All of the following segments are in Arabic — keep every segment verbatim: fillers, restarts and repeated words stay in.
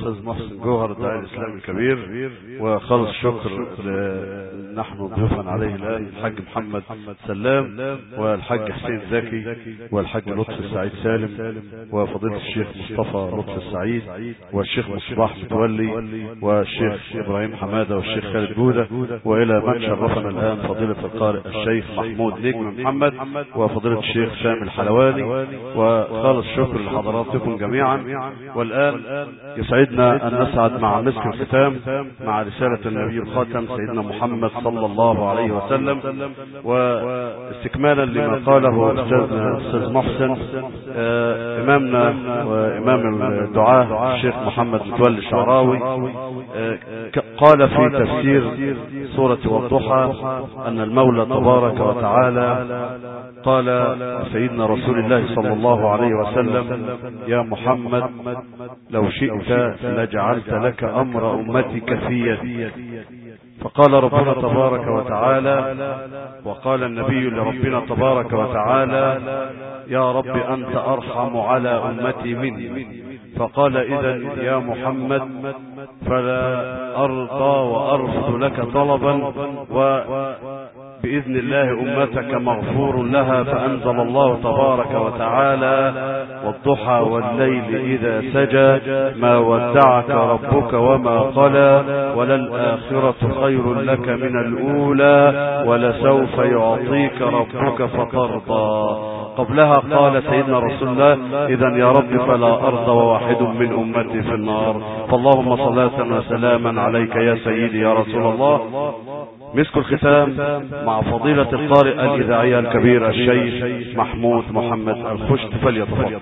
الأستاذ محسن جوهر الداعي الإسلامي الكبير، وخالص شكر نحن ضيوفا عليه الآن الحاج محمد سلام والحاج حسين زكي والحاج لطفي السعيد سالم وفضيلة الشيخ مصطفى لطفي السعيد والشيخ مصباح متولي والشيخ إبراهيم حمادة والشيخ خالد جودة، وإلى من شرفنا الآن فضيلة القارئ الشيخ محمود نجم محمد وفضيلة الشيخ سامي الحلواني، وخالص شكر لحضراتكم جميعا. والآن يسعدنا أن نسعد مع مسك الختام مع رسالة النبي الخاتم سيدنا محمد صلى الله عليه وسلم، واستكمالا لما قاله أستاذنا الأستاذ محسن آه إمامنا وإمام الدعاء الشيخ محمد متولي الشعراوي آه قال في تفسير سورة والضحى أن المولى تبارك وتعالى قال سيدنا رسول الله صلى الله عليه وسلم: يا محمد لو شئت لجعلت لك أمر أمتك في يدي. فقال ربنا تبارك وتعالى وقال النبي لربنا تبارك وتعالى: يا رب أنت أرحم على أمتي مني. فقال: إذن يا محمد فلا أرضى وأرفض لك طلبا، وبإذن الله أمتك مغفور لها. فأنزل الله تبارك وتعالى: والضحى والليل إذا سجى ما ودعك ربك وما قلى وللآخرة خير لك من الأولى ولسوف يعطيك ربك فترضى. قبلها قال سيدنا رسول الله: إذن يا رب فلا أرضى وواحد من أمتي في النار. فاللهم صلاة وسلاما عليك يا سيدي يا رسول الله. مسك الختام مع فضيلة القارئ الإذاعية الكبير الشيخ محمود محمد الخشت، فليتفضل.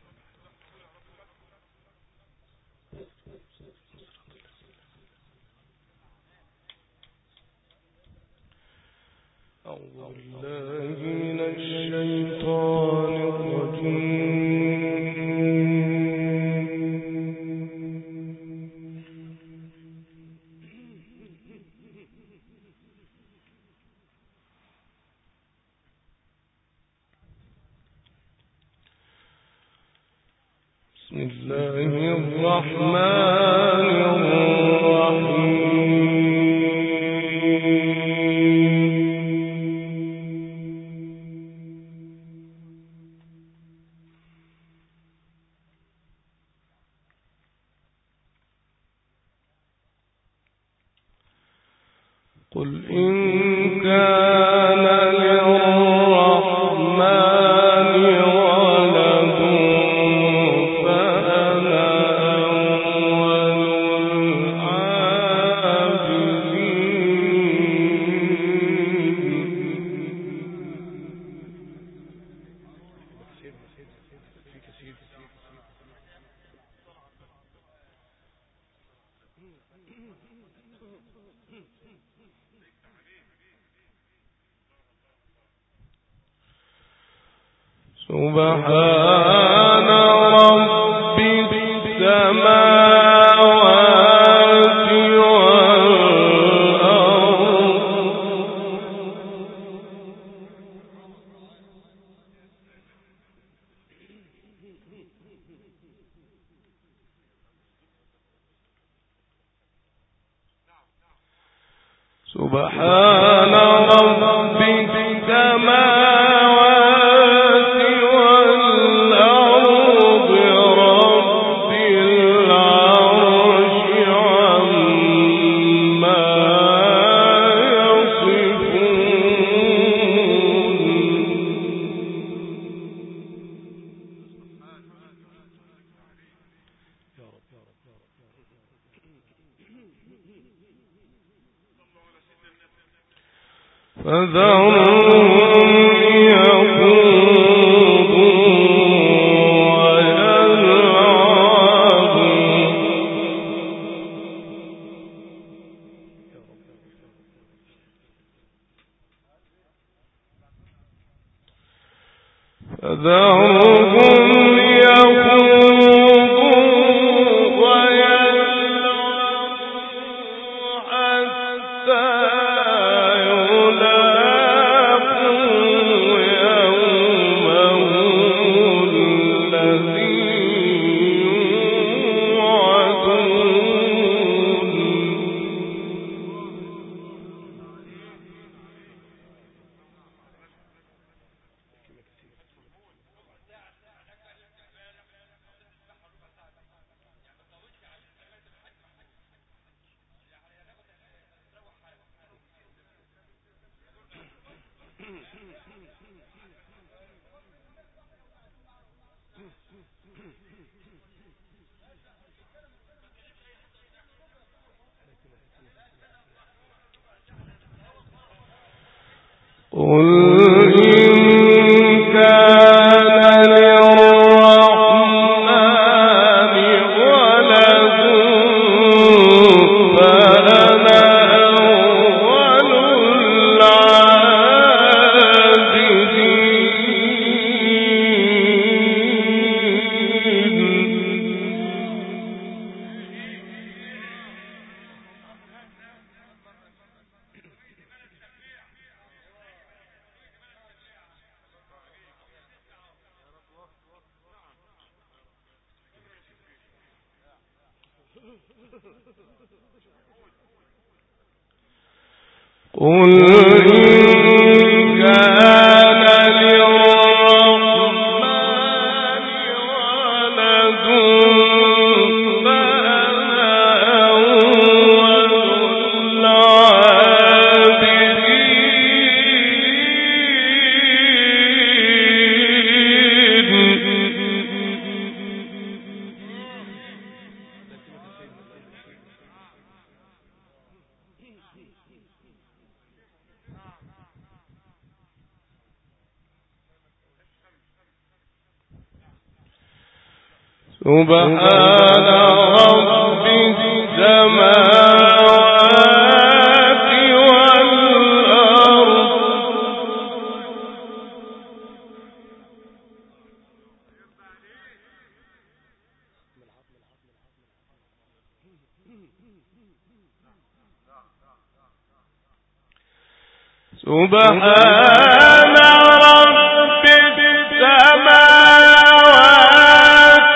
بسم الله الرحمن الرحيم. قل إن كان سبحان رب السماوات والأرض. سبحان رب السماوات والأرض رب العرش عما يصفون. فذرهم يخوضوا ويلعبوا فذرهم يخوضوا ويلعبوا حتى يومهم الذي يوعدون. قل إن كان للرحمن ولد فأنا أول سبحان رب السماوات والأرض سبحان رب السماوات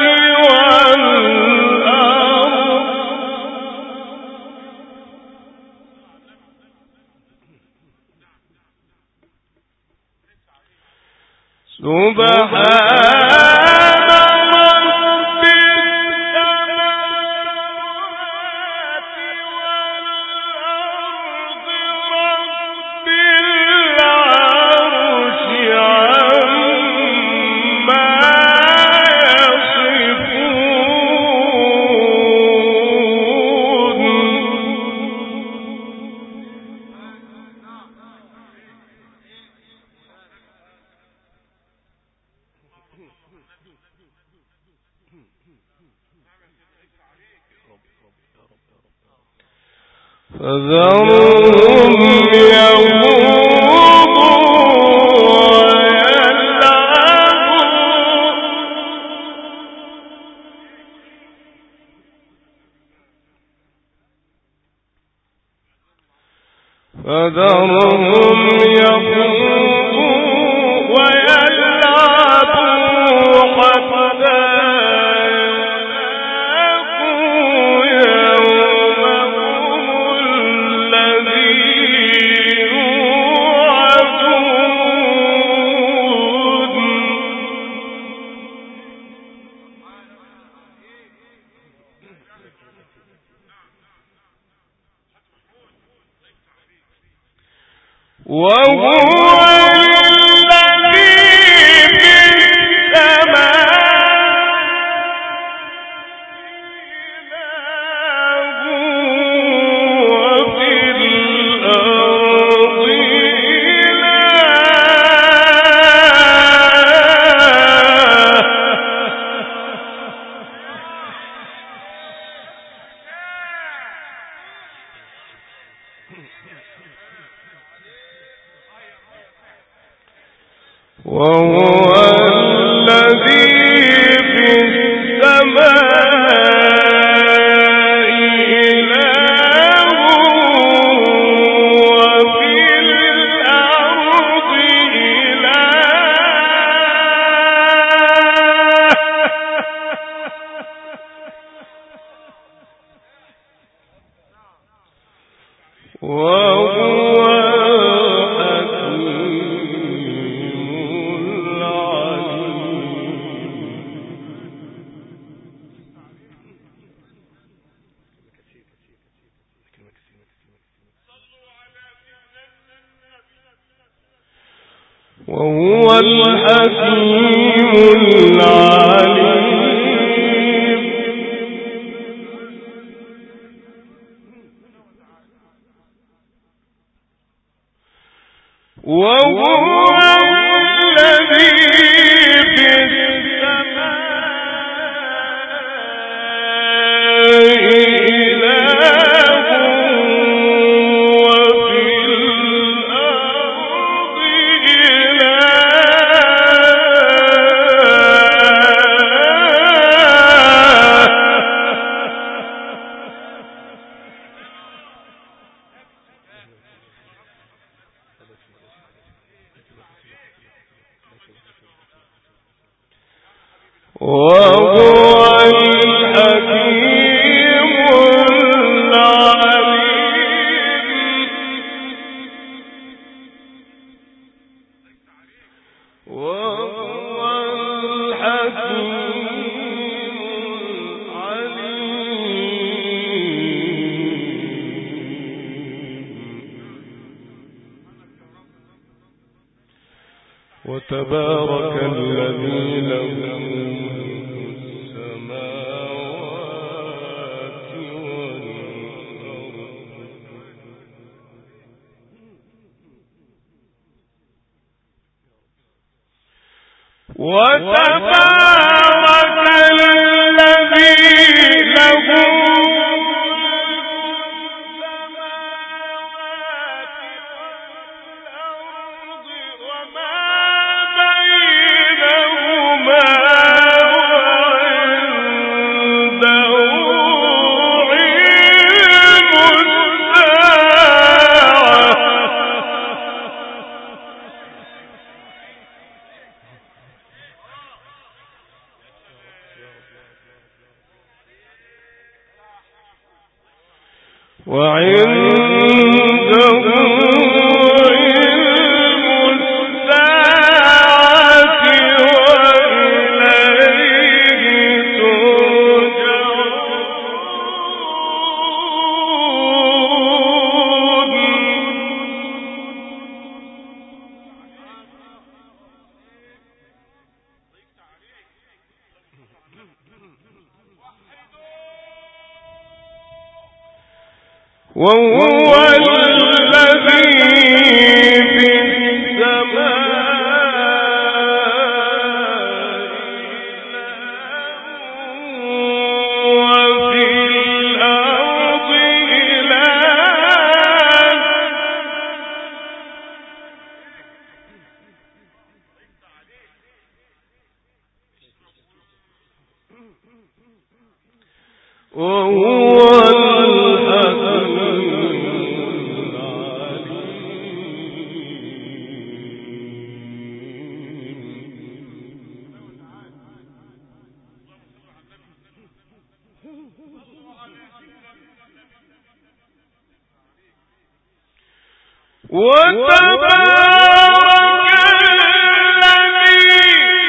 فذرهم يخوضوا ويلعبوا فذرهم يخوضوا ويلعبوا حتى وهو الذي في السماء وفي الأرض وهو الذي في السماء إله وفي الأرض إله وهو وهو الحكيم العليم وهو الذي في السماء إله وفي الأرض وهو الحكيم وتبارك الذي له ملك السماوات والأرض وتبارك الذي له وعنده علم الساعة وإليه ترجعون وهو الذي في السماء وفي الأرض إله وهو وتبارك الذي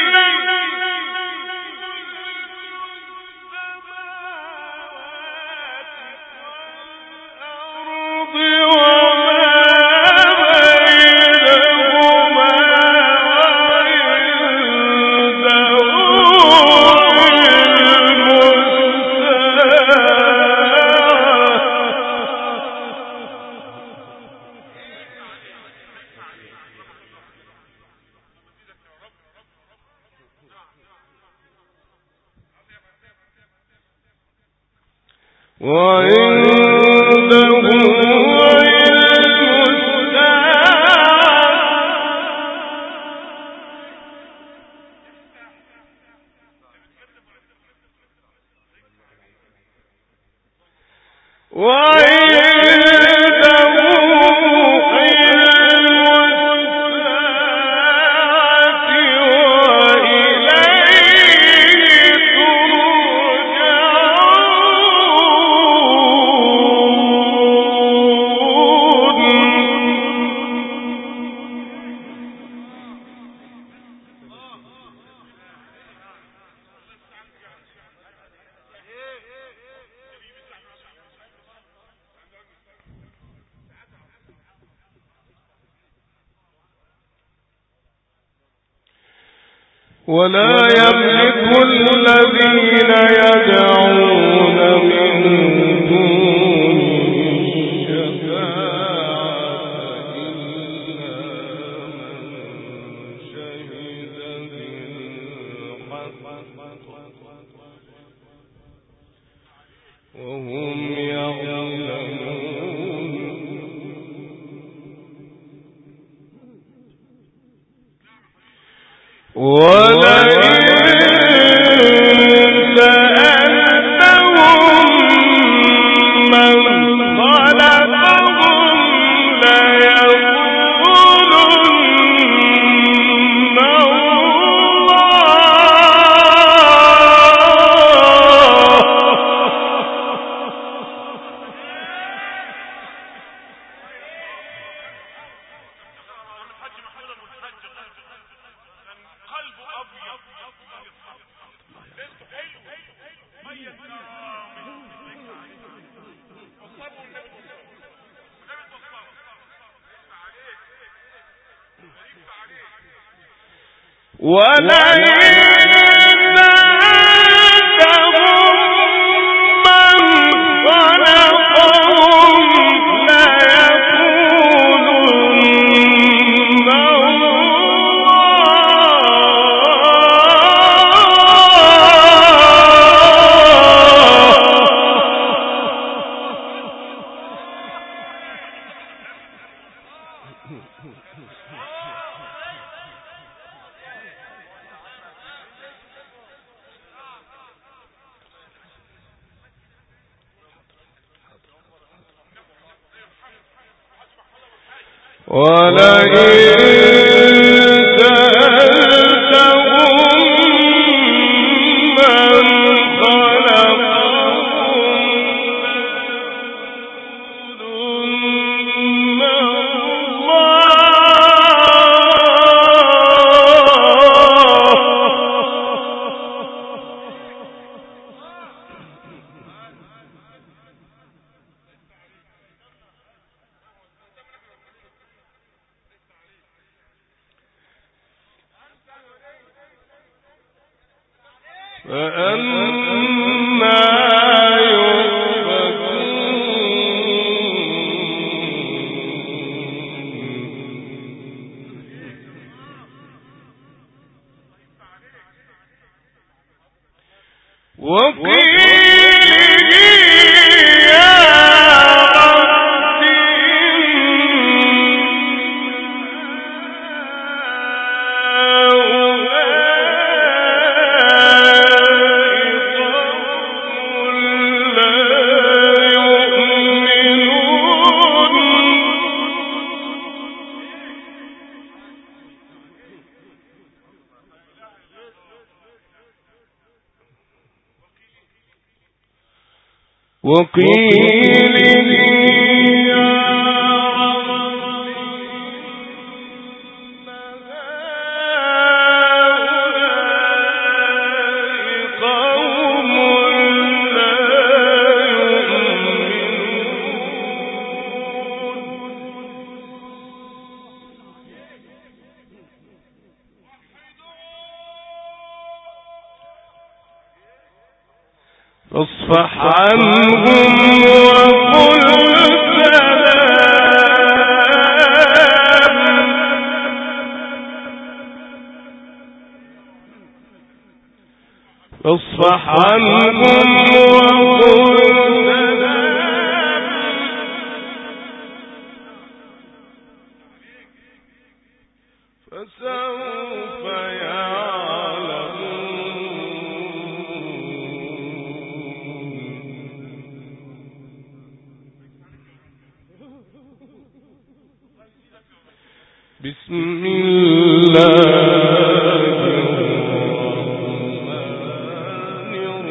الأرض وما وعنده علم الساعة وعنده ولا يملك الذين يدعون من دونه الشفاعة إلا من شهد بالحق وهم يعلمون ولئن سألتهم من خلقهم ليقولن وقيل فاصفح عنهم وقل سلام فاصفح عنهم وقل سلام فسوف بسم الله الرحمن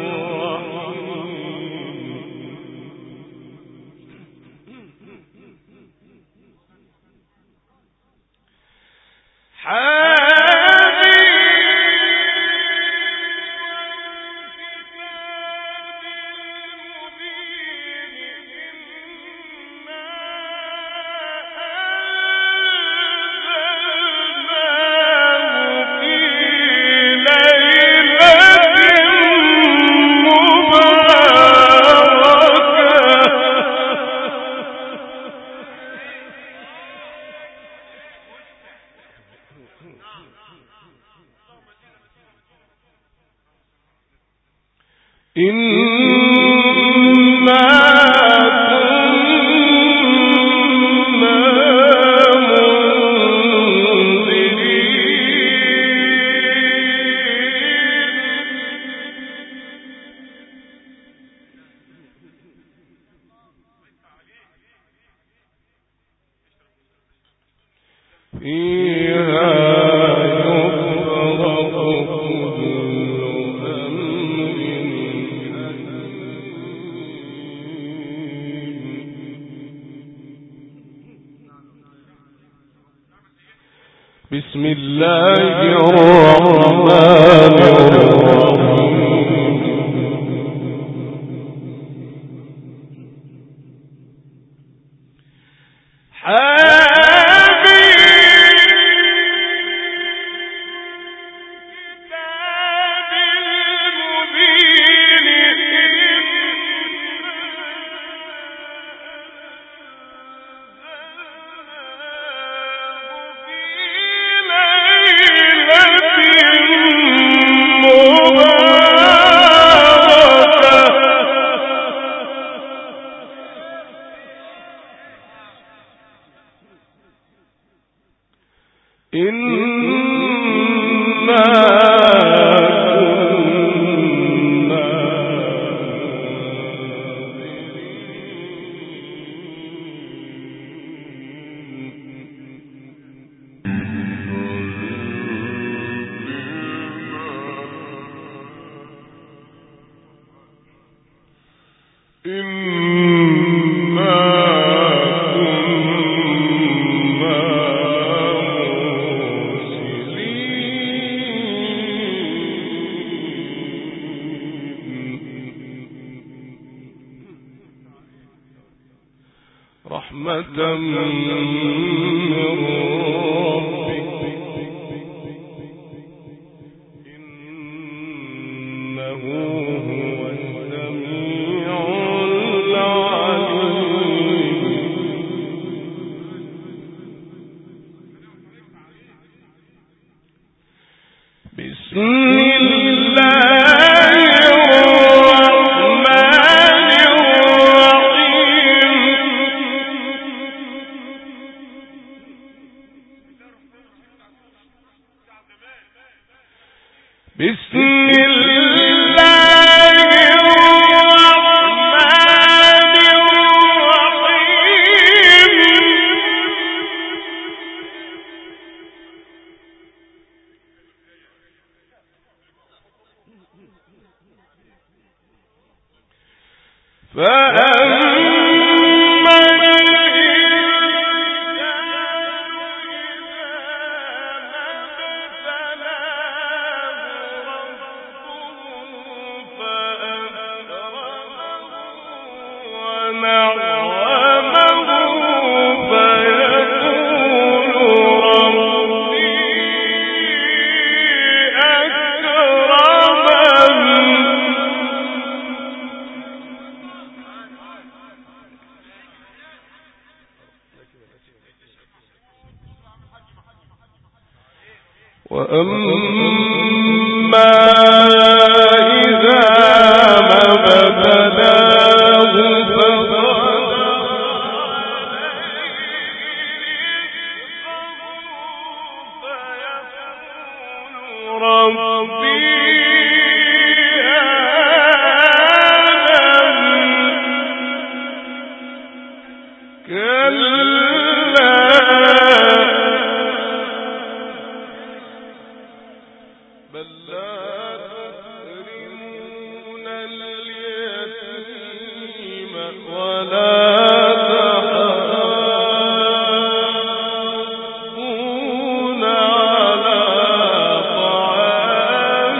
بسم الله الرحمن الرحيم حميم رحمة من ربك إنه هو السميع العليم. بسم وأما إذا ما ابتلاه فقدر فيقول ربي أهانن كلا بل لا تكرمون اليتيم ولا تحاضون على طعام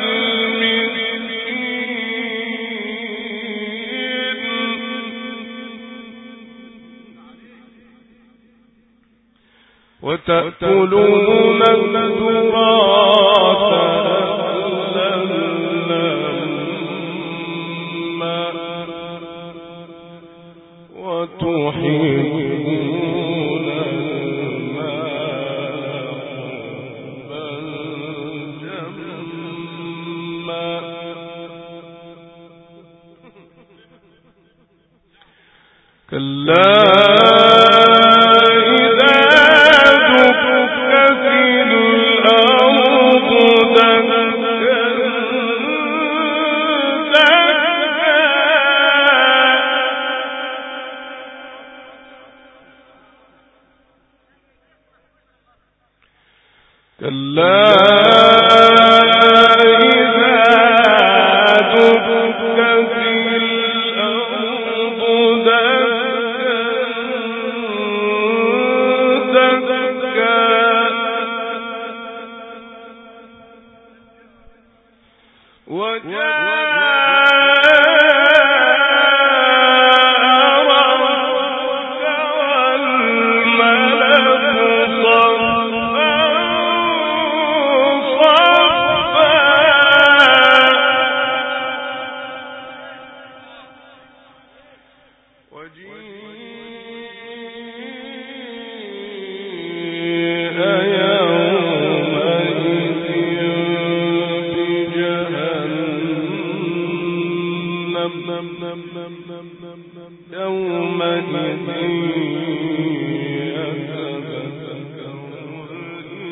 المسكين وتأكلون التراث أكلا لما وتحبون المال حبا جما كلا كلا إذا دكت الأرض دكا دكا وجاء يومئذ يتذكر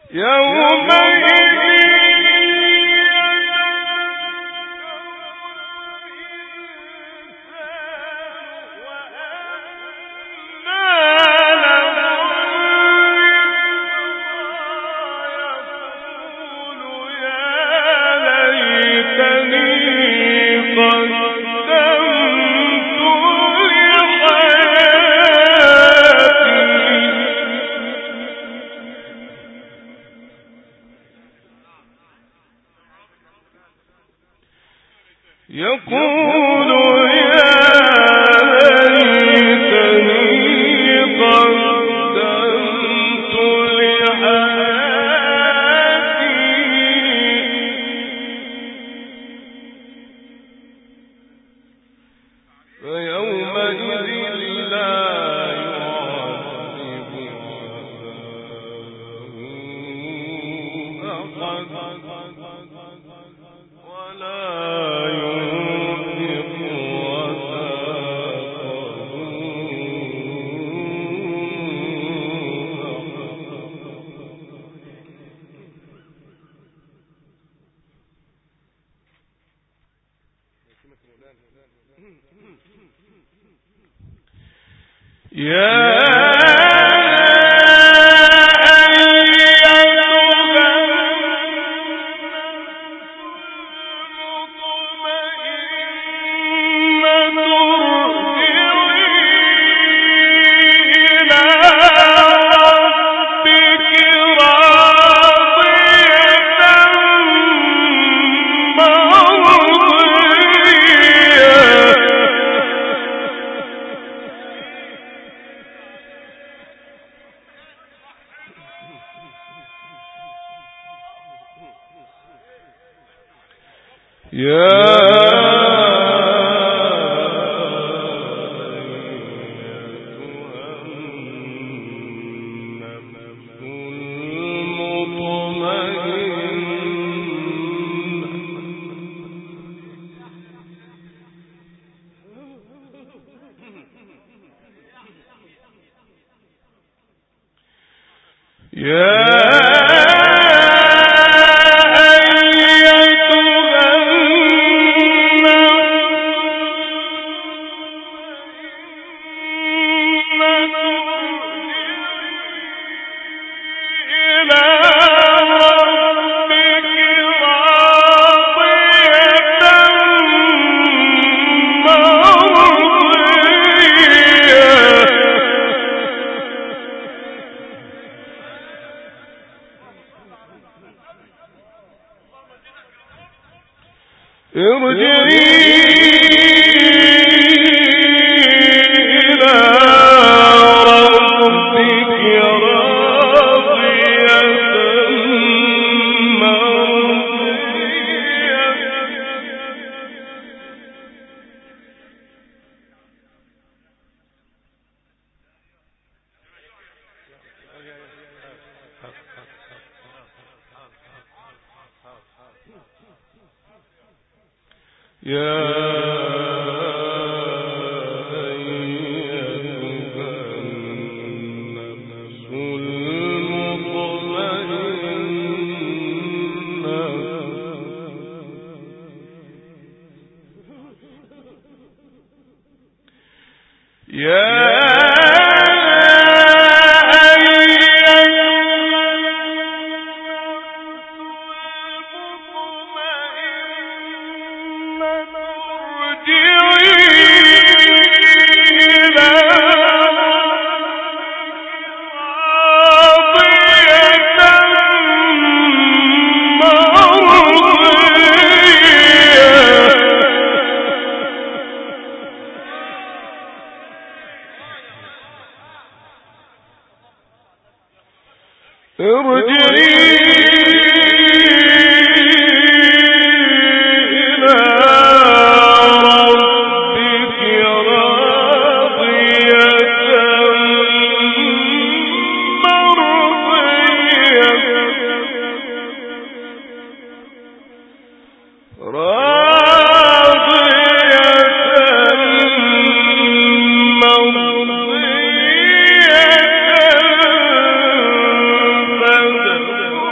فَادْخُلُوا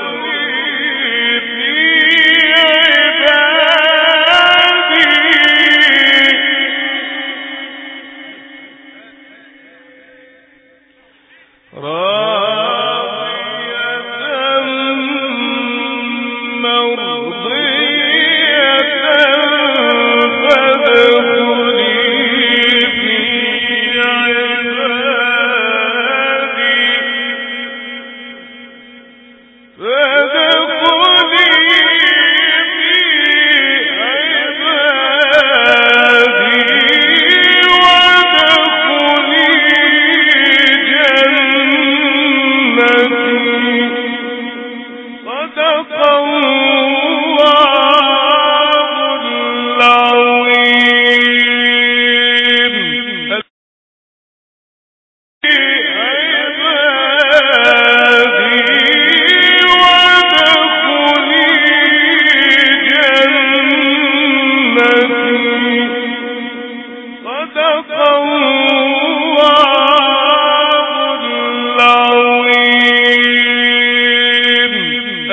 صدق الله